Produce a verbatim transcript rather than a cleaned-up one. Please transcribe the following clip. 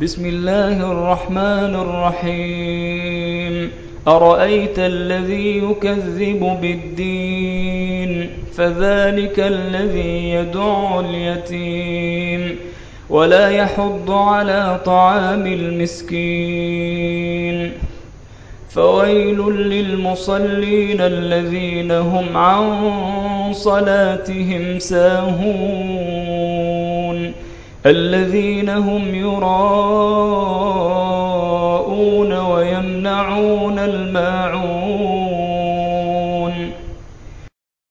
بسم الله الرحمن الرحيم أرأيت الذي يكذب بالدين فذلك الذي يدع اليتيم ولا يحض على طعام المسكين فويل للمصلين الذين هم عن صلاتهم ساهون الذين هم يراءون ويمنعون الماعون